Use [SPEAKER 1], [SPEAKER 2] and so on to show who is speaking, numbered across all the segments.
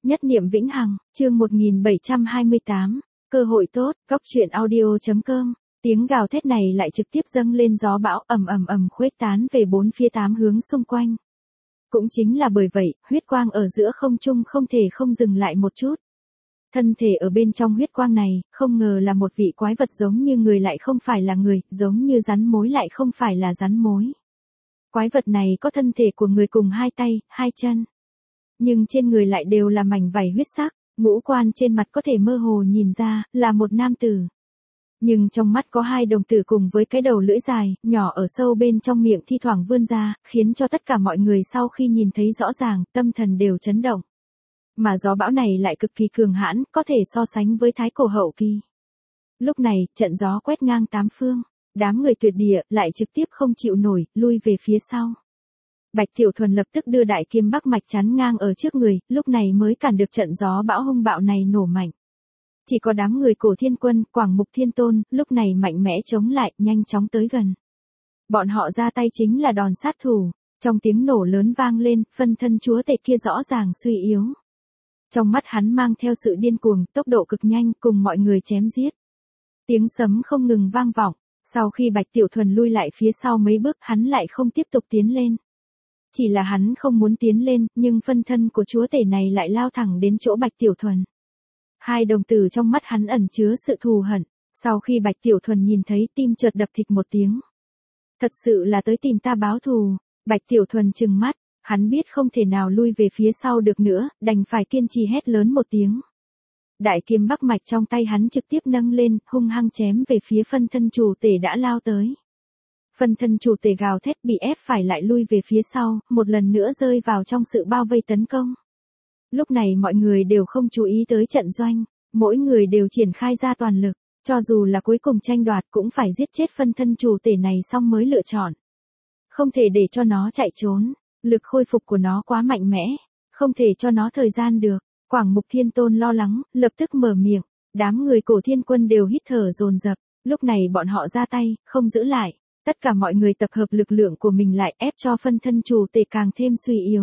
[SPEAKER 1] Nhất niệm vĩnh hằng, chương 1728, cơ hội tốt, góc truyện audio.com. Tiếng gào thét này lại trực tiếp dâng lên gió bão ầm ầm ầm khuếch tán về bốn phía tám hướng xung quanh. Cũng chính là bởi vậy, huyết quang ở giữa không trung không thể không dừng lại một chút. Thân thể ở bên trong huyết quang này, không ngờ là một vị quái vật giống như người lại không phải là người, giống như rắn mối lại không phải là rắn mối. Quái vật này có thân thể của người cùng hai tay, hai chân. Nhưng trên người lại đều là mảnh vảy huyết sắc, ngũ quan trên mặt có thể mơ hồ nhìn ra, là một nam tử. Nhưng trong mắt có hai đồng tử cùng với cái đầu lưỡi dài, nhỏ ở sâu bên trong miệng thi thoảng vươn ra, khiến cho tất cả mọi người sau khi nhìn thấy rõ ràng, tâm thần đều chấn động. Mà gió bão này lại cực kỳ cường hãn, có thể so sánh với thái cổ hậu kỳ. Lúc này, trận gió quét ngang tám phương, đám người tuyệt địa lại trực tiếp không chịu nổi, lui về phía sau. Bạch Tiểu Thuần lập tức đưa đại kiếm bắc mạch chắn ngang ở trước người, lúc này mới cản được trận gió bão hung bạo này nổ mạnh. Chỉ có đám người Cổ Thiên Quân, Quảng Mục Thiên Tôn, lúc này mạnh mẽ chống lại, nhanh chóng tới gần. Bọn họ ra tay chính là đòn sát thủ, trong tiếng nổ lớn vang lên, phân thân chúa tể kia rõ ràng suy yếu. Trong mắt hắn mang theo sự điên cuồng, tốc độ cực nhanh, cùng mọi người chém giết. Tiếng sấm không ngừng vang vọng, sau khi Bạch Tiểu Thuần lui lại phía sau mấy bước, hắn lại không tiếp tục tiến lên. Chỉ là hắn không muốn tiến lên, nhưng phân thân của chúa tể này lại lao thẳng đến chỗ Bạch Tiểu Thuần. Hai đồng tử trong mắt hắn ẩn chứa sự thù hận, sau khi Bạch Tiểu Thuần nhìn thấy tim chợt đập thịch một tiếng. Thật sự là tới tìm ta báo thù, Bạch Tiểu Thuần trừng mắt, hắn biết không thể nào lui về phía sau được nữa, đành phải kiên trì hét lớn một tiếng. Đại kiếm bắc mạch trong tay hắn trực tiếp nâng lên, hung hăng chém về phía phân thân chủ tể đã lao tới. Phân thân chủ tể gào thét bị ép phải lại lui về phía sau, một lần nữa rơi vào trong sự bao vây tấn công. Lúc này mọi người đều không chú ý tới trận doanh, mỗi người đều triển khai ra toàn lực, cho dù là cuối cùng tranh đoạt cũng phải giết chết phân thân chủ tể này xong mới lựa chọn. Không thể để cho nó chạy trốn, lực khôi phục của nó quá mạnh mẽ, không thể cho nó thời gian được. Quảng Mục Thiên Tôn lo lắng, lập tức mở miệng, đám người Cổ Thiên Quân đều hít thở dồn dập, lúc này bọn họ ra tay, không giữ lại. Tất cả mọi người tập hợp lực lượng của mình lại ép cho phân thân chủ tể càng thêm suy yếu.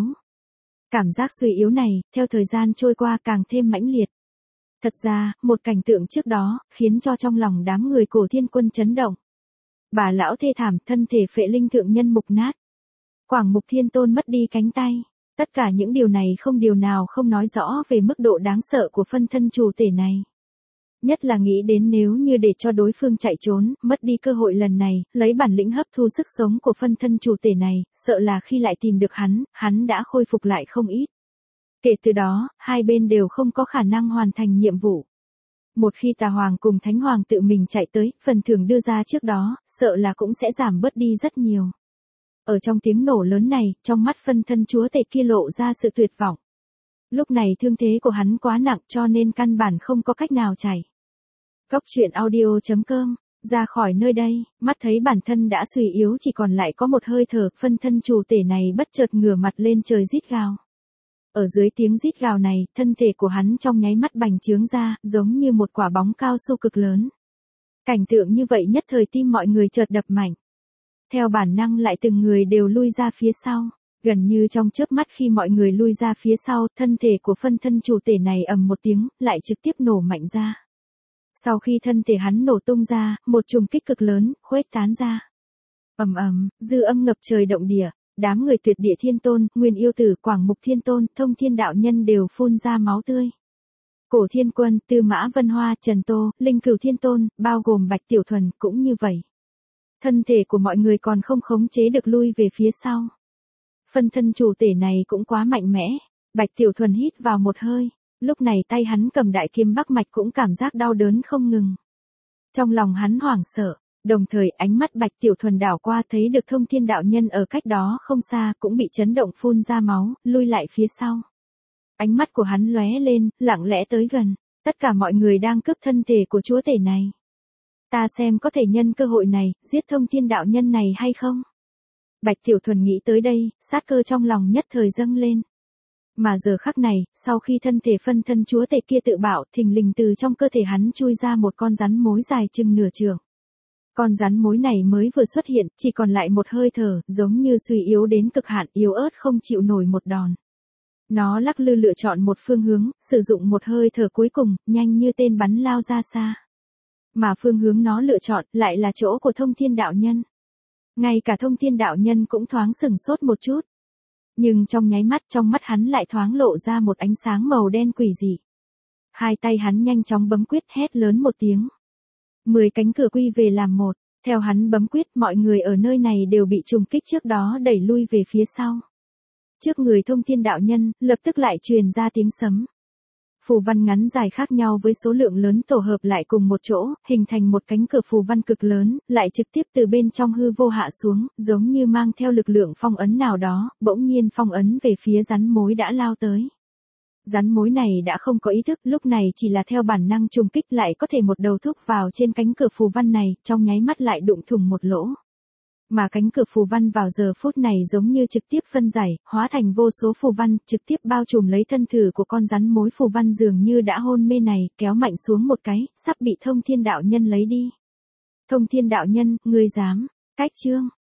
[SPEAKER 1] Cảm giác suy yếu này, theo thời gian trôi qua càng thêm mãnh liệt. Thật ra, một cảnh tượng trước đó, khiến cho trong lòng đám người Cổ Thiên Quân chấn động. Bà lão thê thảm, thân thể phệ linh thượng nhân mục nát. Quảng Mục Thiên Tôn mất đi cánh tay. Tất cả những điều này không điều nào không nói rõ về mức độ đáng sợ của phân thân chủ tể này. Nhất là nghĩ đến nếu như để cho đối phương chạy trốn, mất đi cơ hội lần này, lấy bản lĩnh hấp thu sức sống của phân thân chủ tể này, sợ là khi lại tìm được hắn đã khôi phục lại không ít. Kể từ đó, hai bên đều không có khả năng hoàn thành nhiệm vụ. Một khi Tà Hoàng cùng Thánh Hoàng tự mình chạy tới, phần thưởng đưa ra trước đó, sợ là cũng sẽ giảm bớt đi rất nhiều. Ở trong tiếng nổ lớn này, trong mắt phân thân chúa tể kia lộ ra sự tuyệt vọng. Lúc này thương thế của hắn quá nặng cho nên căn bản không có cách nào chạy. Góc truyện audio.com, ra khỏi nơi đây, mắt thấy bản thân đã suy yếu chỉ còn lại có một hơi thở, phân thân chủ tể này bất chợt ngửa mặt lên trời rít gào. Ở dưới tiếng rít gào này, thân thể của hắn trong nháy mắt bành trướng ra, giống như một quả bóng cao su cực lớn. Cảnh tượng như vậy nhất thời tim mọi người chợt đập mạnh. Theo bản năng lại từng người đều lui ra phía sau, gần như trong chớp mắt khi mọi người lui ra phía sau, thân thể của phân thân chủ tể này ầm một tiếng, lại trực tiếp nổ mạnh ra. Sau khi thân thể hắn nổ tung ra, một trùng kích cực lớn, khuếch tán ra. Ầm ầm, dư âm ngập trời động địa, đám người Tuyệt Địa Thiên Tôn, Nguyên Yêu Tử, Quảng Mục Thiên Tôn, Thông Thiên Đạo Nhân đều phun ra máu tươi. Cổ Thiên Quân, Tư Mã Vân Hoa, Trần Tô, Linh Cửu Thiên Tôn, bao gồm Bạch Tiểu Thuần, cũng như vậy. Thân thể của mọi người còn không khống chế được lui về phía sau. Phân thân chủ tể này cũng quá mạnh mẽ, Bạch Tiểu Thuần hít vào một hơi. Lúc này tay hắn cầm đại kiếm bắc mạch cũng cảm giác đau đớn không ngừng. Trong lòng hắn hoảng sợ, đồng thời ánh mắt Bạch Tiểu Thuần đảo qua thấy được Thông Thiên Đạo Nhân ở cách đó không xa cũng bị chấn động phun ra máu, lui lại phía sau. Ánh mắt của hắn lóe lên, lặng lẽ tới gần, tất cả mọi người đang cướp thân thể của chúa tể này. Ta xem có thể nhân cơ hội này, giết Thông Thiên Đạo Nhân này hay không? Bạch Tiểu Thuần nghĩ tới đây, sát cơ trong lòng nhất thời dâng lên. Mà giờ khắc này, sau khi thân thể phân thân chúa tể kia tự bạo, thình lình từ trong cơ thể hắn chui ra một con rắn mối dài chừng nửa trượng. Con rắn mối này mới vừa xuất hiện, chỉ còn lại một hơi thở, giống như suy yếu đến cực hạn, yếu ớt không chịu nổi một đòn. Nó lắc lư lựa chọn một phương hướng, sử dụng một hơi thở cuối cùng, nhanh như tên bắn lao ra xa. Mà phương hướng nó lựa chọn lại là chỗ của Thông Thiên đạo nhân. Ngay cả Thông Thiên đạo nhân cũng thoáng sửng sốt một chút. Nhưng trong nháy mắt trong mắt hắn lại thoáng lộ ra một ánh sáng màu đen quỷ dị. Hai tay hắn nhanh chóng bấm quyết hét lớn một tiếng. 10 cánh cửa quy về làm một. Theo hắn bấm quyết mọi người ở nơi này đều bị trùng kích trước đó đẩy lui về phía sau. Trước người Thông Thiên đạo nhân, lập tức lại truyền ra tiếng sấm. Phù văn ngắn dài khác nhau với số lượng lớn tổ hợp lại cùng một chỗ, hình thành một cánh cửa phù văn cực lớn, lại trực tiếp từ bên trong hư vô hạ xuống, giống như mang theo lực lượng phong ấn nào đó, bỗng nhiên phong ấn về phía rắn mối đã lao tới. Rắn mối này đã không có ý thức, lúc này chỉ là theo bản năng trùng kích lại có thể một đầu thúc vào trên cánh cửa phù văn này, trong nháy mắt lại đụng thủng một lỗ. Mà cánh cửa phù văn vào giờ phút này giống như trực tiếp phân giải, hóa thành vô số phù văn, trực tiếp bao trùm lấy thân thử của con rắn mối phù văn dường như đã hôn mê này, kéo mạnh xuống một cái, sắp bị Thông Thiên đạo nhân lấy đi. Thông Thiên đạo nhân, ngươi dám, cách chương.